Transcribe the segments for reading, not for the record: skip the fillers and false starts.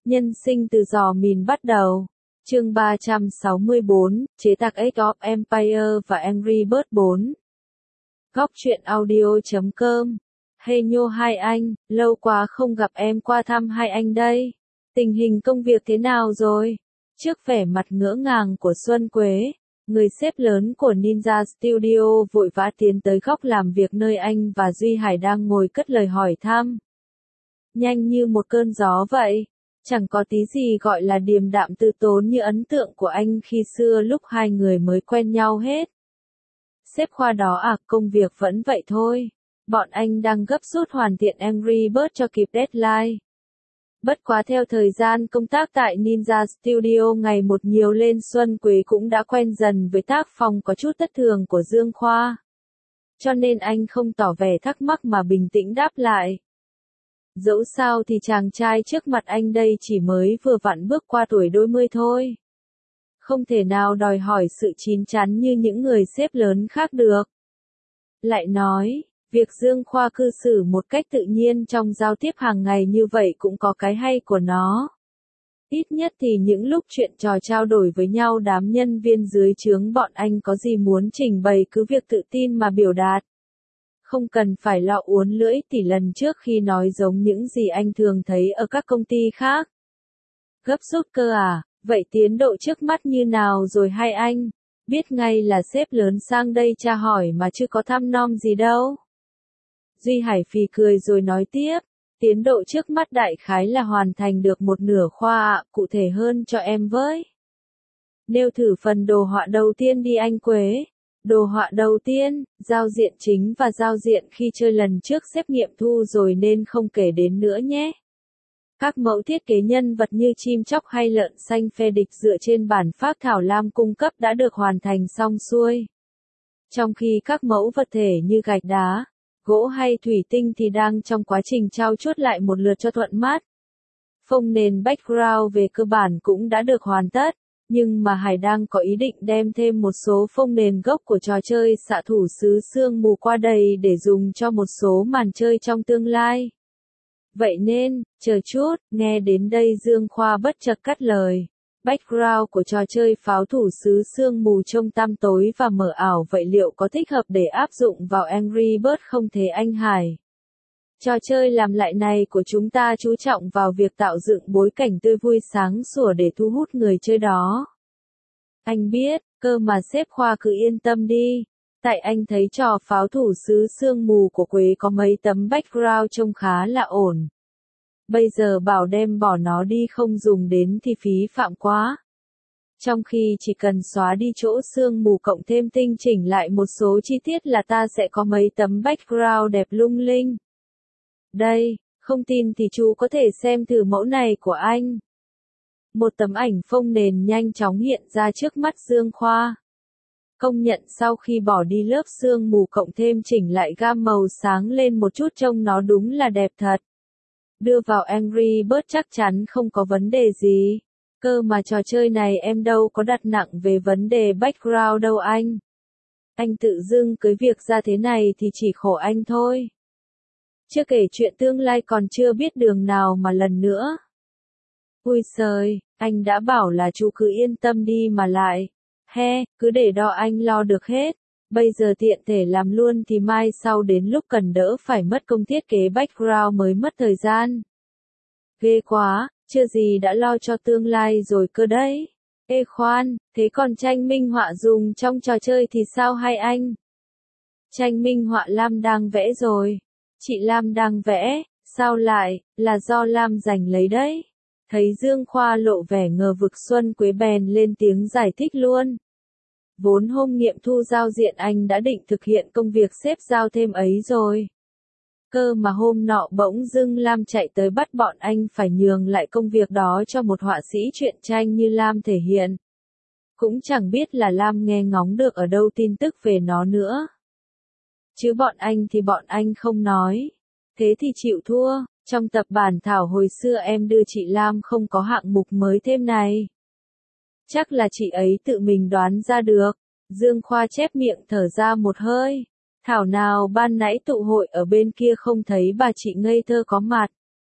Nhân sinh từ giò mìn bắt đầu. Chương 364, chế tác Age of Empire và Angry Birds 4. Góc truyện audio.com. Hey nhô hai anh, lâu quá không gặp em qua thăm hai anh đây. Tình hình công việc thế nào rồi? Trước vẻ mặt ngỡ ngàng của Xuân Quế, người sếp lớn của Ninja Studio vội vã tiến tới góc làm việc nơi anh và Duy Hải đang ngồi cất lời hỏi thăm. Nhanh như một cơn gió vậy. Chẳng có tí gì gọi là điềm đạm tự tốn như ấn tượng của anh khi xưa lúc hai người mới quen nhau hết. Sếp Khoa đó à, công việc vẫn vậy thôi. Bọn anh đang gấp rút hoàn thiện Angry Birds cho kịp deadline. Bất quá theo thời gian công tác tại Ninja Studio ngày một nhiều lên, Xuân Quế cũng đã quen dần với tác phong có chút thất thường của Dương Khoa. Cho nên anh không tỏ vẻ thắc mắc mà bình tĩnh đáp lại. Dẫu sao thì chàng trai trước mặt anh đây chỉ mới vừa vặn bước qua tuổi đôi mươi thôi. Không thể nào đòi hỏi sự chín chắn như những người sếp lớn khác được. Lại nói, việc Dương Khoa cư xử một cách tự nhiên trong giao tiếp hàng ngày như vậy cũng có cái hay của nó. Ít nhất thì những lúc chuyện trò trao đổi với nhau đám nhân viên dưới trướng bọn anh có gì muốn trình bày cứ việc tự tin mà biểu đạt. Không cần phải lo uốn lưỡi tỉ lần trước khi nói giống những gì anh thường thấy ở các công ty khác. Gấp rút cơ à, vậy tiến độ trước mắt như nào rồi hai anh? Biết ngay là sếp lớn sang đây tra hỏi mà chưa có thăm nom gì đâu. Duy Hải phì cười rồi nói tiếp, tiến độ trước mắt đại khái là hoàn thành được một nửa khoa ạ, cụ thể hơn cho em với. Nêu thử phần đồ họa đầu tiên đi anh Quế. Đồ họa đầu tiên, giao diện chính và giao diện khi chơi lần trước sếp nghiệm thu rồi nên không kể đến nữa nhé. Các mẫu thiết kế nhân vật như chim chóc hay lợn xanh phe địch dựa trên bản phác thảo Lam cung cấp đã được hoàn thành xong xuôi. Trong khi các mẫu vật thể như gạch đá, gỗ hay thủy tinh thì đang trong quá trình trau chuốt lại một lượt cho thuận mắt. Phông nền background về cơ bản cũng đã được hoàn tất. Nhưng mà Hải đang có ý định đem thêm một số phông nền gốc của trò chơi xạ thủ xứ sương mù qua đây để dùng cho một số màn chơi trong tương lai. Vậy nên, chờ chút, nghe đến đây Dương Khoa bất chợt cắt lời. Background của trò chơi pháo thủ xứ sương mù trông tăm tối và mờ ảo, vậy liệu có thích hợp để áp dụng vào Angry Birds không thế anh Hải? Trò chơi làm lại này của chúng ta chú trọng vào việc tạo dựng bối cảnh tươi vui sáng sủa để thu hút người chơi đó. Anh biết, cơ mà sếp Khoa cứ yên tâm đi. Tại anh thấy trò pháo thủ xứ sương mù của Quế có mấy tấm background trông khá là ổn. Bây giờ bảo đem bỏ nó đi không dùng đến thì phí phạm quá. Trong khi chỉ cần xóa đi chỗ sương mù cộng thêm tinh chỉnh lại một số chi tiết là ta sẽ có mấy tấm background đẹp lung linh. Đây, không tin thì chú có thể xem thử mẫu này của anh. Một tấm ảnh phông nền nhanh chóng hiện ra trước mắt Dương Khoa. Công nhận sau khi bỏ đi lớp sương mù cộng thêm chỉnh lại gam màu sáng lên một chút trông nó đúng là đẹp thật. Đưa vào Angry Birds chắc chắn không có vấn đề gì. Cơ mà trò chơi này em đâu có đặt nặng về vấn đề background đâu anh. Anh tự dưng cưới việc ra thế này thì chỉ khổ anh thôi. Chưa kể chuyện tương lai còn chưa biết đường nào mà lần nữa. Ui giời, anh đã bảo là chú cứ yên tâm đi mà lại. Cứ để đó anh lo được hết. Bây giờ tiện thể làm luôn thì mai sau đến lúc cần đỡ phải mất công thiết kế background mới mất thời gian. Ghê quá, chưa gì đã lo cho tương lai rồi cơ đấy. Ê khoan, thế còn tranh minh họa dùng trong trò chơi thì sao hay anh? Tranh minh họa Lam đang vẽ rồi. Chị Lam đang vẽ, sao lại, là do Lam giành lấy đấy. Thấy Dương Khoa lộ vẻ ngờ vực, Xuân Quế bèn lên tiếng giải thích luôn. Vốn hôm nghiệm thu giao diện anh đã định thực hiện công việc xếp giao thêm ấy rồi. Cơ mà hôm nọ bỗng dưng Lam chạy tới bắt bọn anh phải nhường lại công việc đó cho một họa sĩ truyện tranh như Lam thể hiện. Cũng chẳng biết là Lam nghe ngóng được ở đâu tin tức về nó nữa. Chứ bọn anh thì bọn anh không nói. Thế thì chịu thua, trong tập bản thảo hồi xưa em đưa chị Lam không có hạng mục mới thêm này. Chắc là chị ấy tự mình đoán ra được. Dương Khoa chép miệng thở ra một hơi. Thảo nào ban nãy tụ hội ở bên kia không thấy bà chị ngây thơ có mặt.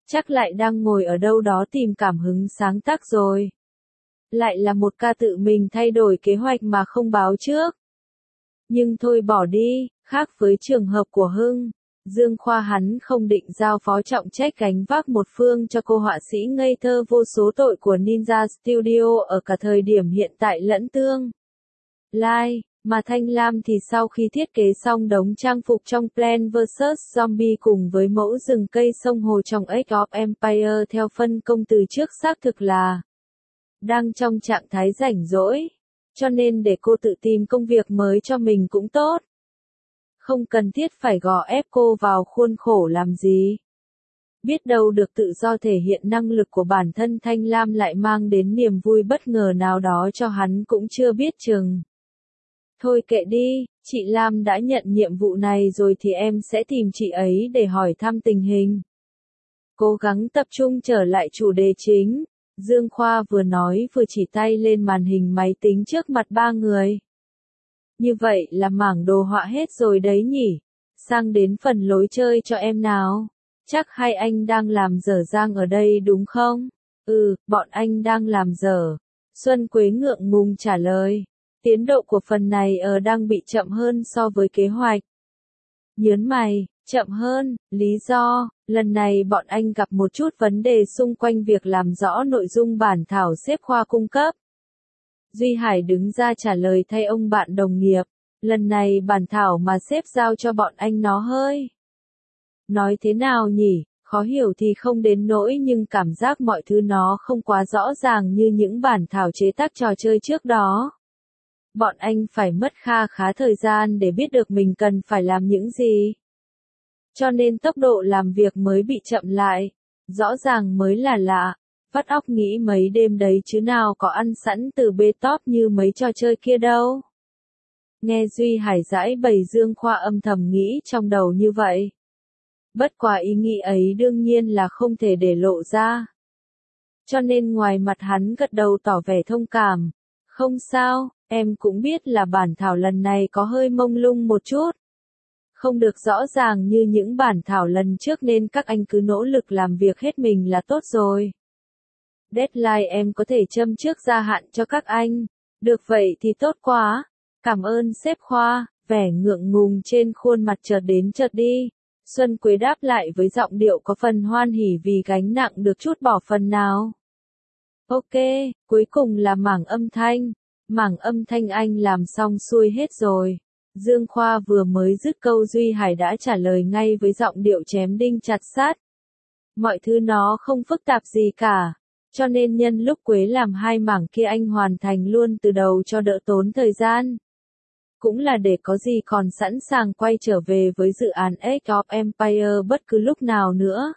Chắc lại đang ngồi ở đâu đó tìm cảm hứng sáng tác rồi. Lại là một ca tự mình thay đổi kế hoạch mà không báo trước. Nhưng thôi bỏ đi, khác với trường hợp của Hưng, Dương Khoa hắn không định giao phó trọng trách gánh vác một phương cho cô họa sĩ ngây thơ vô số tội của Ninja Studio ở cả thời điểm hiện tại lẫn tương lai, mà Thanh Lam thì sau khi thiết kế xong đống trang phục trong Plants vs Zombie cùng với mẫu rừng cây sông hồ trong Age of Empire theo phân công từ trước xác thực là đang trong trạng thái rảnh rỗi, cho nên để cô tự tìm công việc mới cho mình cũng tốt. Không cần thiết phải gò ép cô vào khuôn khổ làm gì. Biết đâu được tự do thể hiện năng lực của bản thân Thanh Lam lại mang đến niềm vui bất ngờ nào đó cho hắn cũng chưa biết chừng. Thôi kệ đi, chị Lam đã nhận nhiệm vụ này rồi thì em sẽ tìm chị ấy để hỏi thăm tình hình. Cố gắng tập trung trở lại chủ đề chính. Dương Khoa vừa nói vừa chỉ tay lên màn hình máy tính trước mặt ba người. Như vậy là mảng đồ họa hết rồi đấy nhỉ? Sang đến phần lối chơi cho em nào. Chắc hai anh đang làm dở dang ở đây đúng không? Ừ, bọn anh đang làm dở. Xuân Quế ngượng ngùng trả lời. Tiến độ của phần này đang bị chậm hơn so với kế hoạch. Nhớn mày, chậm hơn, lý do, lần này bọn anh gặp một chút vấn đề xung quanh việc làm rõ nội dung bản thảo sếp Khoa cung cấp. Duy Hải đứng ra trả lời thay ông bạn đồng nghiệp, lần này bản thảo mà sếp giao cho bọn anh nó hơi. Nói thế nào nhỉ, khó hiểu thì không đến nỗi nhưng cảm giác mọi thứ nó không quá rõ ràng như những bản thảo chế tác trò chơi trước đó. Bọn anh phải mất kha khá thời gian để biết được mình cần phải làm những gì. Cho nên tốc độ làm việc mới bị chậm lại. Rõ ràng mới là lạ. Vắt óc nghĩ mấy đêm đấy chứ nào có ăn sẵn từ bê tóp như mấy trò chơi kia đâu. Nghe Duy Hải giải bày Dương Khoa âm thầm nghĩ trong đầu như vậy. Bất quá ý nghĩ ấy đương nhiên là không thể để lộ ra. Cho nên ngoài mặt hắn gật đầu tỏ vẻ thông cảm. Không sao, em cũng biết là bản thảo lần này có hơi mông lung một chút. Không được rõ ràng như những bản thảo lần trước nên các anh cứ nỗ lực làm việc hết mình là tốt rồi. Deadline em có thể châm trước gia hạn cho các anh. Được vậy thì tốt quá. Cảm ơn sếp Khoa, vẻ ngượng ngùng trên khuôn mặt chợt đến chợt đi. Xuân Quế đáp lại với giọng điệu có phần hoan hỉ vì gánh nặng được chút bỏ phần nào. Ok, cuối cùng là mảng âm thanh. Mảng âm thanh anh làm xong xuôi hết rồi. Dương Khoa vừa mới dứt câu Duy Hải đã trả lời ngay với giọng điệu chém đinh chặt sắt. Mọi thứ nó không phức tạp gì cả. Cho nên nhân lúc Quế làm hai mảng kia anh hoàn thành luôn từ đầu cho đỡ tốn thời gian. Cũng là để có gì còn sẵn sàng quay trở về với dự án Age of Empire bất cứ lúc nào nữa.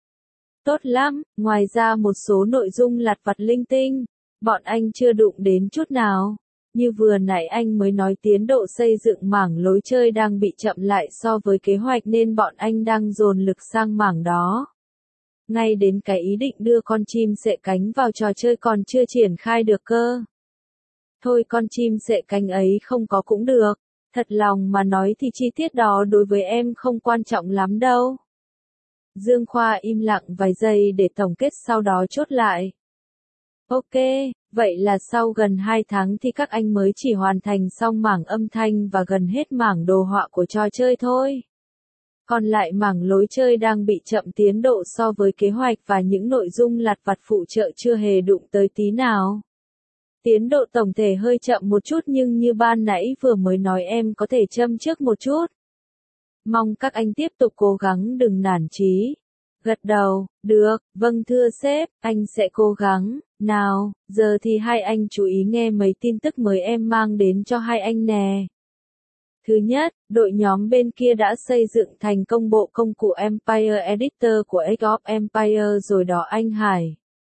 Tốt lắm, ngoài ra một số nội dung lặt vặt linh tinh, bọn anh chưa đụng đến chút nào. Như vừa nãy anh mới nói tiến độ xây dựng mảng lối chơi đang bị chậm lại so với kế hoạch nên bọn anh đang dồn lực sang mảng đó. Ngay đến cái ý định đưa con chim sệ cánh vào trò chơi còn chưa triển khai được cơ. Thôi con chim sệ cánh ấy không có cũng được, thật lòng mà nói thì chi tiết đó đối với em không quan trọng lắm đâu. Dương Khoa im lặng vài giây để tổng kết sau đó chốt lại. Ok, vậy là sau gần 2 tháng thì các anh mới chỉ hoàn thành xong mảng âm thanh và gần hết mảng đồ họa của trò chơi thôi. Còn lại mảng lối chơi đang bị chậm tiến độ so với kế hoạch và những nội dung lặt vặt phụ trợ chưa hề đụng tới tí nào. Tiến độ tổng thể hơi chậm một chút nhưng như ban nãy vừa mới nói em có thể châm trước một chút. Mong các anh tiếp tục cố gắng đừng nản chí. Gật đầu, được, vâng thưa sếp, anh sẽ cố gắng. Nào, giờ thì hai anh chú ý nghe mấy tin tức mới em mang đến cho hai anh nè. Thứ nhất, đội nhóm bên kia đã xây dựng thành công bộ công cụ Empire Editor của Age of Empire rồi đó anh Hải.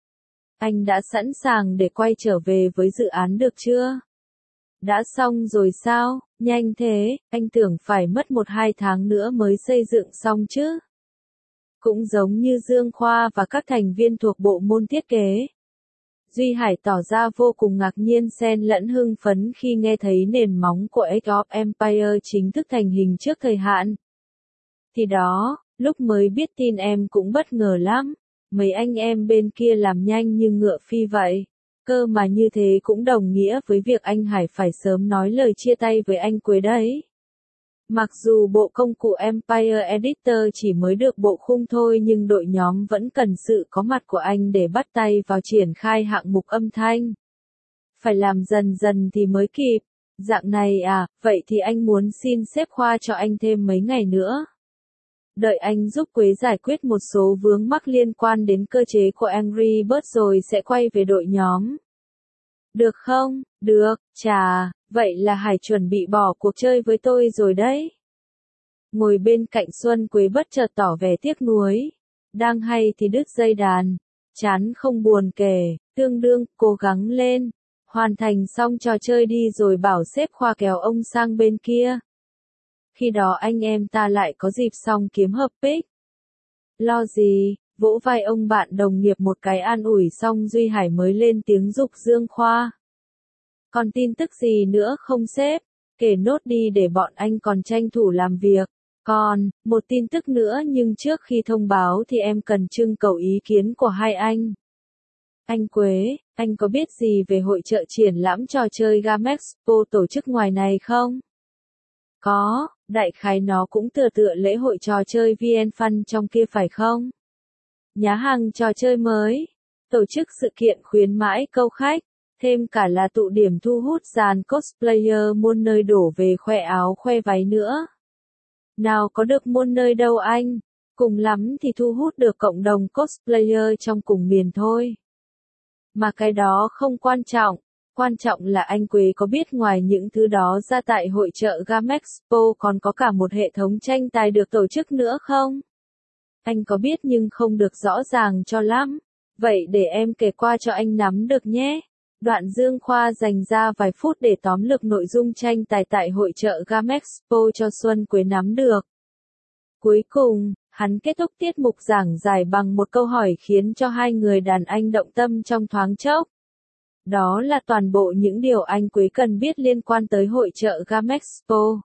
Anh đã sẵn sàng để quay trở về với dự án được chưa? Đã xong rồi sao? Nhanh thế, anh tưởng phải mất 1-2 tháng nữa mới xây dựng xong chứ. Cũng giống như Dương Khoa và các thành viên thuộc bộ môn thiết kế. Duy Hải tỏ ra vô cùng ngạc nhiên xen lẫn hưng phấn khi nghe thấy nền móng của Age of Empire chính thức thành hình trước thời hạn. Thì đó, lúc mới biết tin em cũng bất ngờ lắm. mấy anh em bên kia làm nhanh như ngựa phi vậy. Cơ mà như thế cũng đồng nghĩa với việc anh Hải phải sớm nói lời chia tay với anh Quế đấy. Mặc dù bộ công cụ Empire Editor chỉ mới được bộ khung thôi nhưng đội nhóm vẫn cần sự có mặt của anh để bắt tay vào triển khai hạng mục âm thanh. Phải làm dần dần thì mới kịp. Dạng này à, vậy thì anh muốn xin sếp Khoa cho anh thêm mấy ngày nữa. Đợi anh giúp Quế giải quyết một số vướng mắc liên quan đến cơ chế của Angry Birds rồi sẽ quay về đội nhóm. Được không? Được, chà, vậy là Hải chuẩn bị bỏ cuộc chơi với tôi rồi đấy. Ngồi bên cạnh Xuân Quế bất chợt tỏ vẻ tiếc nuối. Đang hay thì đứt dây đàn. Chán không buồn kể, tương đương, cố gắng lên. Hoàn thành xong trò chơi đi rồi bảo sếp Khoa kéo ông sang bên kia. Khi đó anh em ta lại có dịp xong kiếm hợp pick. Lo gì, vỗ vai ông bạn đồng nghiệp một cái an ủi xong Duy Hải mới lên tiếng giục Dương Khoa. Còn tin tức gì nữa không sếp? Kể nốt đi để bọn anh còn tranh thủ làm việc. Còn, một tin tức nữa nhưng trước khi thông báo thì em cần trưng cầu ý kiến của hai anh. Anh Quế, anh có biết gì về hội chợ triển lãm trò chơi Gamexpo tổ chức ngoài này không? Có, đại khái nó cũng tựa lễ hội trò chơi VN Fun trong kia phải không? Nhá hàng trò chơi mới, tổ chức sự kiện khuyến mãi câu khách, thêm cả là tụ điểm thu hút dàn cosplayer muôn nơi đổ về khoe áo khoe váy nữa. Nào có được muôn nơi đâu anh, cùng lắm thì thu hút được cộng đồng cosplayer trong cùng miền thôi. Mà cái đó không quan trọng là anh Quế có biết ngoài những thứ đó ra tại hội chợ Gamexpo còn có cả một hệ thống tranh tài được tổ chức nữa không? Anh có biết nhưng không được rõ ràng cho lắm. Vậy để em kể qua cho anh nắm được nhé. Đoạn Dương Khoa dành ra vài phút để tóm lược nội dung tranh tài tại hội chợ Gamexpo cho Xuân Quế nắm được. Cuối cùng, hắn kết thúc tiết mục giảng giải bằng một câu hỏi khiến cho hai người đàn anh động tâm trong thoáng chốc. Đó là toàn bộ những điều anh Quế cần biết liên quan tới hội chợ Gamexpo.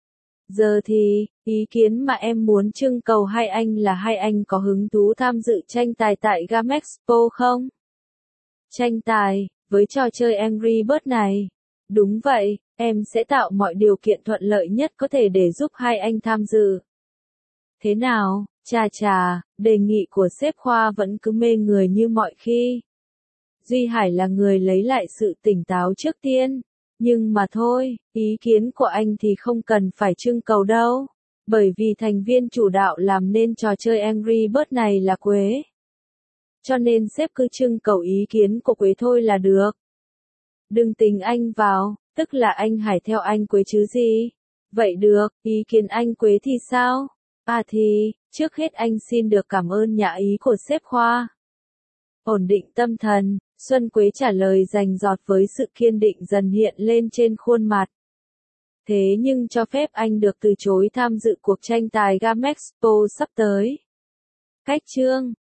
Giờ thì, ý kiến mà em muốn trưng cầu hai anh là hai anh có hứng thú tham dự tranh tài tại Gamexpo không? Tranh tài, với trò chơi Angry Birds này. Đúng vậy, em sẽ tạo mọi điều kiện thuận lợi nhất có thể để giúp hai anh tham dự. Thế nào, chà, đề nghị của sếp Khoa vẫn cứ mê người như mọi khi. Duy Hải là người lấy lại sự tỉnh táo trước tiên. Nhưng mà thôi, ý kiến của anh thì không cần phải trưng cầu đâu. Bởi vì thành viên chủ đạo làm nên trò chơi Angry Birds này là Quế. Cho nên sếp cứ trưng cầu ý kiến của Quế thôi là được. Đừng tính anh vào, tức là anh Hải theo anh Quế chứ gì. Vậy được, ý kiến anh Quế thì sao? À thì, trước hết anh xin được cảm ơn nhã ý của sếp Khoa. Ổn định tâm thần, Xuân Quế trả lời rành rọt với sự kiên định dần hiện lên trên khuôn mặt. Thế nhưng cho phép anh được từ chối tham dự cuộc tranh tài Gamexpo sắp tới. Cách chương